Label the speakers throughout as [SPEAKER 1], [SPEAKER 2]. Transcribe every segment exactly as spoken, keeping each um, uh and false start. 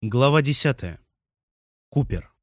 [SPEAKER 1] Глава десятая. Купер.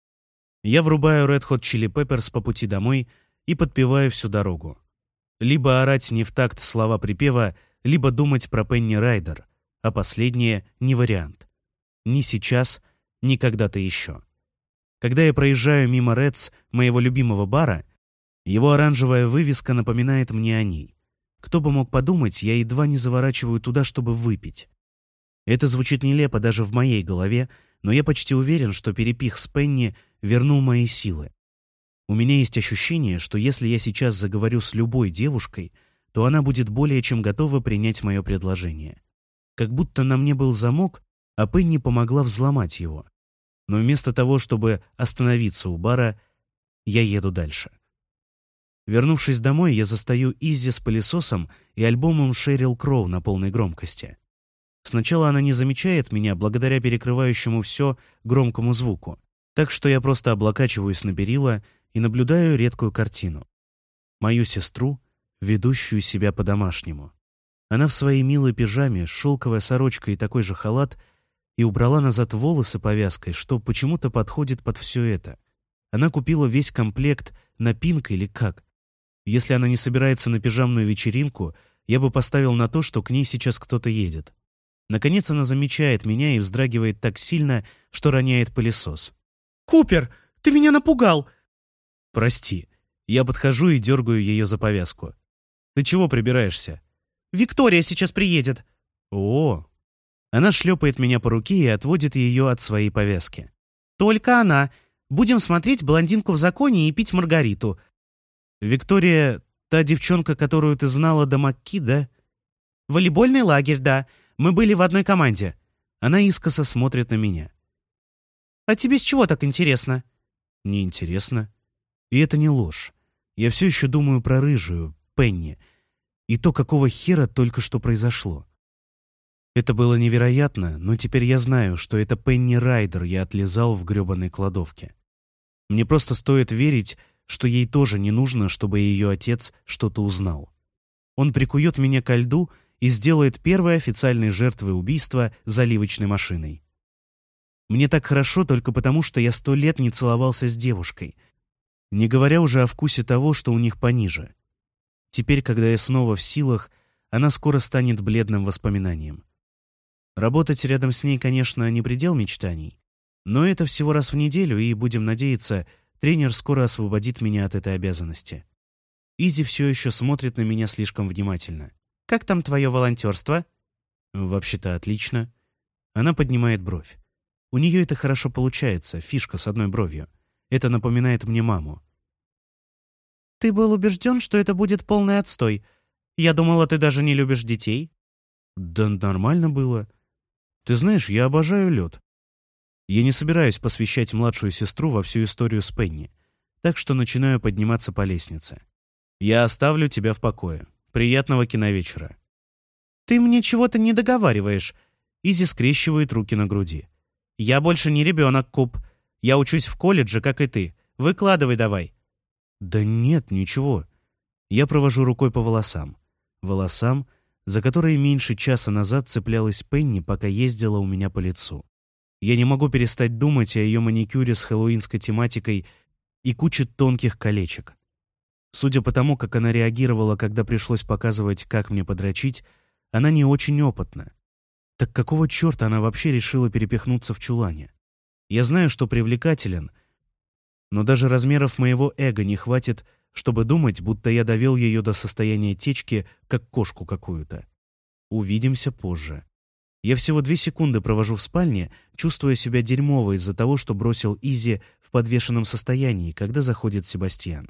[SPEAKER 1] Я врубаю Red Hot Chili Peppers по пути домой и подпеваю всю дорогу. Либо орать не в такт слова припева, либо думать про Пенни Райдер, а последнее не вариант. Ни сейчас, ни когда-то еще. Когда я проезжаю мимо Редс, моего любимого бара, его оранжевая вывеска напоминает мне о ней. Кто бы мог подумать, я едва не заворачиваю туда, чтобы выпить. Это звучит нелепо даже в моей голове, но я почти уверен, что перепих с Пенни вернул мои силы. У меня есть ощущение, что если я сейчас заговорю с любой девушкой, то она будет более чем готова принять мое предложение. Как будто на мне был замок, а Пенни помогла взломать его. Но вместо того, чтобы остановиться у бара, я еду дальше. Вернувшись домой, я застаю Изи с пылесосом и альбомом Шерил Кроу на полной громкости. Сначала она не замечает меня благодаря перекрывающему все громкому звуку, так что я просто облокачиваюсь на перила и наблюдаю редкую картину. Мою сестру, ведущую себя по-домашнему. Она в своей милой пижаме, шелковая сорочка и такой же халат, и убрала назад волосы повязкой, что почему-то подходит под все это. Она купила весь комплект на Пинк или как. Если она не собирается на пижамную вечеринку, я бы поставил на то, что к ней сейчас кто-то едет. Наконец она замечает меня и вздрагивает так сильно, что роняет пылесос.
[SPEAKER 2] «Купер, ты меня напугал!»
[SPEAKER 1] «Прости». Я подхожу и дергаю ее за повязку. «Ты чего прибираешься?»
[SPEAKER 2] «Виктория сейчас приедет».
[SPEAKER 1] «О!» Она шлепает меня по руке и отводит ее от своей повязки.
[SPEAKER 2] «Только она. Будем смотреть «Блондинку в законе» и пить Маргариту».
[SPEAKER 1] «Виктория, та девчонка, которую ты знала до Макки, да?»
[SPEAKER 2] «Волейбольный лагерь, да. Мы были в одной команде».
[SPEAKER 1] Она искоса смотрит на меня.
[SPEAKER 2] «А тебе с чего так интересно?»
[SPEAKER 1] «Неинтересно. И это не ложь. Я все еще думаю про рыжую, Пенни, и то, какого хера только что произошло. Это было невероятно, но теперь я знаю, что это Пенни Райдер я отлизал в гребаной кладовке. Мне просто стоит верить, что ей тоже не нужно, чтобы ее отец что-то узнал. Он прикует меня ко льду и сделает первой официальной жертвой убийства заливочной машиной. Мне так хорошо только потому, что я сто лет не целовался с девушкой, не говоря уже о вкусе того, что у них пониже. Теперь, когда я снова в силах, она скоро станет бледным воспоминанием. Работать рядом с ней, конечно, не предел мечтаний, но это всего раз в неделю, и, будем надеяться, тренер скоро освободит меня от этой обязанности. Изи все еще смотрит на меня слишком внимательно.
[SPEAKER 2] «Как там твое волонтерство?»
[SPEAKER 1] «Вообще-то отлично». Она поднимает бровь. У нее это хорошо получается, фишка с одной бровью. Это напоминает мне маму.
[SPEAKER 2] «Ты был убежден, что это будет полный отстой. Я думала, ты даже не любишь детей».
[SPEAKER 1] «Да нормально было. Ты знаешь, я обожаю лед. Я не собираюсь посвящать младшую сестру во всю историю с Пенни, так что начинаю подниматься по лестнице. Я оставлю тебя в покое. Приятного киновечера».
[SPEAKER 2] «Ты мне чего-то не договариваешь».
[SPEAKER 1] Изи скрещивает руки на груди.
[SPEAKER 2] «Я больше не ребенок, Куб. Я учусь в колледже, как и ты. Выкладывай давай».
[SPEAKER 1] «Да нет, ничего». Я провожу рукой по волосам. Волосам, за которые меньше часа назад цеплялась Пенни, пока ездила у меня по лицу. Я не могу перестать думать о ее маникюре с хэллоуинской тематикой и куче тонких колечек. Судя по тому, как она реагировала, когда пришлось показывать, как мне подрочить, она не очень опытна. Так какого черта она вообще решила перепихнуться в чулане? Я знаю, что привлекателен, но даже размеров моего эго не хватит, чтобы думать, будто я довел ее до состояния течки, как кошку какую-то. Увидимся позже. Я всего две секунды провожу в спальне, чувствуя себя дерьмово из-за того, что бросил Изи в подвешенном состоянии, когда заходит Себастьян.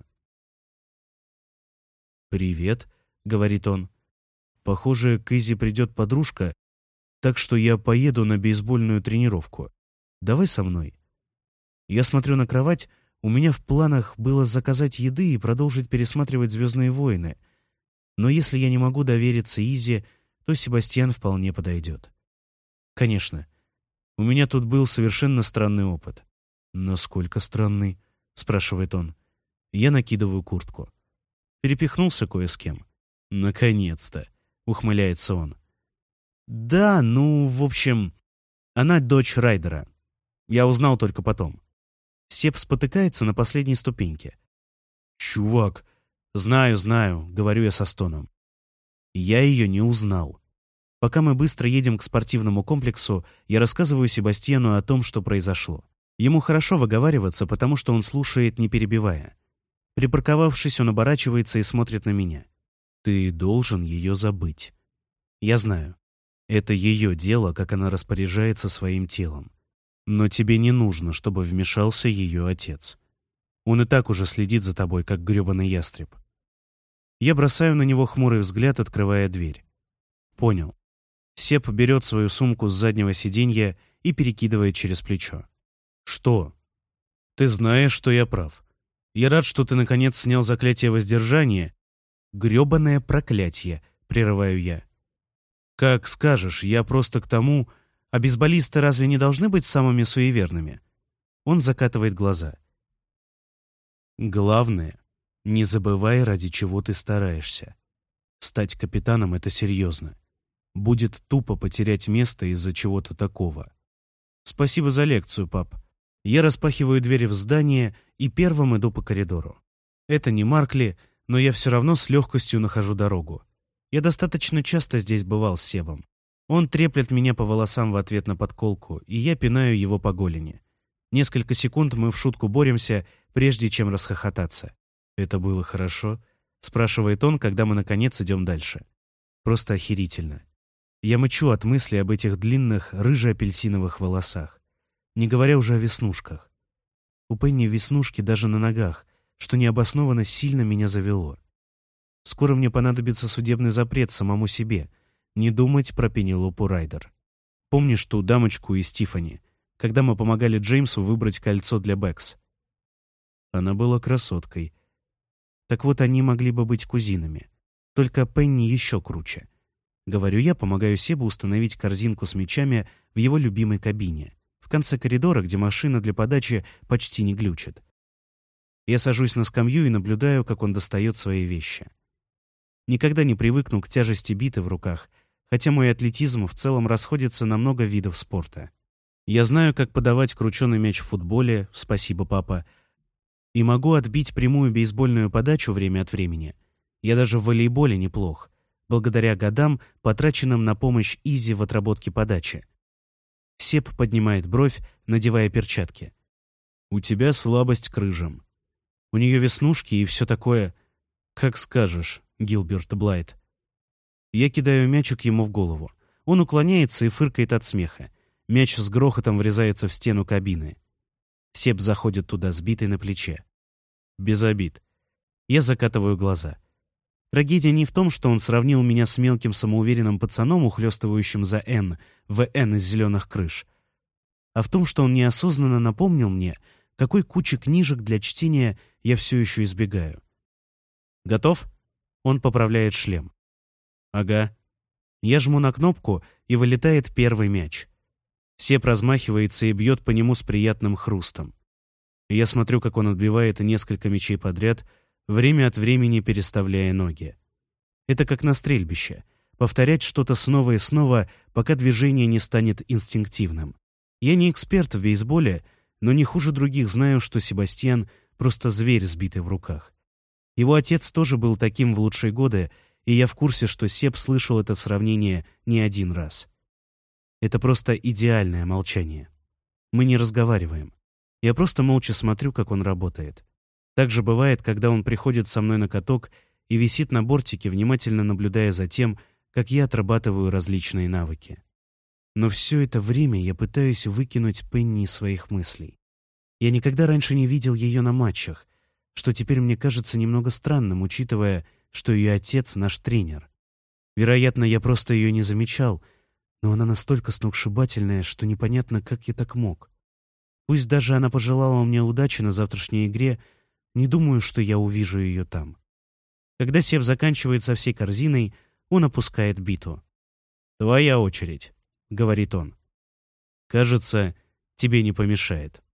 [SPEAKER 1] «Привет», — говорит он. «Похоже, к Изи придет подружка, так что я поеду на бейсбольную тренировку. Давай со мной». Я смотрю на кровать, у меня в планах было заказать еды и продолжить пересматривать «Звездные войны». Но если я не могу довериться Изи, то Себастьян вполне подойдет. Конечно, у меня тут был совершенно странный опыт. «Насколько странный?» — спрашивает он. Я накидываю куртку. Перепихнулся кое с кем. «Наконец-то!» — ухмыляется он. «Да, ну, в общем...» Она дочь Райдера. Я узнал только потом. Себ спотыкается на последней ступеньке. «Чувак!» «Знаю, знаю», — говорю я со стоном. Я ее не узнал. Пока мы быстро едем к спортивному комплексу, я рассказываю Себастьяну о том, что произошло. Ему хорошо выговариваться, потому что он слушает, не перебивая. Припарковавшись, он оборачивается и смотрит на меня. «Ты должен ее забыть». Я знаю. Это ее дело, как она распоряжается своим телом. Но тебе не нужно, чтобы вмешался ее отец. Он и так уже следит за тобой, как грёбаный ястреб. Я бросаю на него хмурый взгляд, открывая дверь. Понял. Себ берет свою сумку с заднего сиденья и перекидывает через плечо. Что? Ты знаешь, что я прав. Я рад, что ты наконец снял заклятие воздержания. Грёбаное проклятие, прерываю я. Как скажешь, я просто к тому... А бейсболисты разве не должны быть самыми суеверными? Он закатывает глаза. Главное, не забывай, ради чего ты стараешься. Стать капитаном — это серьезно. Будет тупо потерять место из-за чего-то такого. Спасибо за лекцию, пап. Я распахиваю двери в здание и первым иду по коридору. Это не Маркли, но я все равно с легкостью нахожу дорогу. Я достаточно часто здесь бывал с Себом. Он треплет меня по волосам в ответ на подколку, и я пинаю его по голени. Несколько секунд мы в шутку боремся, прежде чем расхохотаться. «Это было хорошо?» — спрашивает он, когда мы, наконец, идем дальше. Просто охерительно. Я мычу от мысли об этих длинных рыже-апельсиновых волосах, не говоря уже о веснушках. У Пенни веснушки даже на ногах, что необоснованно сильно меня завело. Скоро мне понадобится судебный запрет самому себе — не думать про Пенелопу Райдер. Помнишь ту дамочку из Тиффани, когда мы помогали Джеймсу выбрать кольцо для Бэкс? Она была красоткой. Так вот, они могли бы быть кузинами. Только Пенни еще круче. Говорю я, помогаю Себу установить корзинку с мячами в его любимой кабине, в конце коридора, где машина для подачи почти не глючит. Я сажусь на скамью и наблюдаю, как он достает свои вещи. Никогда не привыкну к тяжести биты в руках, хотя мой атлетизм в целом расходится на много видов спорта. Я знаю, как подавать крученый мяч в футболе, спасибо, папа, и могу отбить прямую бейсбольную подачу время от времени. Я даже в волейболе неплох, благодаря годам, потраченным на помощь Изи в отработке подачи. Себ поднимает бровь, надевая перчатки. «У тебя слабость к рыжим. У нее веснушки и все такое. Как скажешь, Гилберт Блайт». Я кидаю мячик ему в голову. Он уклоняется и фыркает от смеха. Мяч с грохотом врезается в стену кабины. Себ заходит туда, сбитый на плече. Без обид. Я закатываю глаза. Трагедия не в том, что он сравнил меня с мелким самоуверенным пацаном, ухлёстывающим за Н, в Н из зеленых крыш, а в том, что он неосознанно напомнил мне, какой кучи книжек для чтения я все еще избегаю. «Готов?» Он поправляет шлем. «Ага». Я жму на кнопку, и вылетает первый мяч. Себ размахивается и бьет по нему с приятным хрустом. Я смотрю, как он отбивает несколько мячей подряд, время от времени переставляя ноги. Это как на стрельбище. Повторять что-то снова и снова, пока движение не станет инстинктивным. Я не эксперт в бейсболе, но не хуже других знаю, что Себастьян — просто зверь, сбитый в руках. Его отец тоже был таким в лучшие годы, и я в курсе, что Себ слышал это сравнение не один раз. Это просто идеальное молчание. Мы не разговариваем. Я просто молча смотрю, как он работает. Так же бывает, когда он приходит со мной на каток и висит на бортике, внимательно наблюдая за тем, как я отрабатываю различные навыки. Но все это время я пытаюсь выкинуть Пенни из своих мыслей. Я никогда раньше не видел ее на матчах, что теперь мне кажется немного странным, учитывая, что ее отец — наш тренер. Вероятно, я просто ее не замечал, но она настолько сногсшибательная, что непонятно, как я так мог. Пусть даже она пожелала мне удачи на завтрашней игре, не думаю, что я увижу ее там. Когда Себ заканчивает со всей корзиной, он опускает биту. «Твоя очередь», — говорит он. «Кажется, тебе не помешает».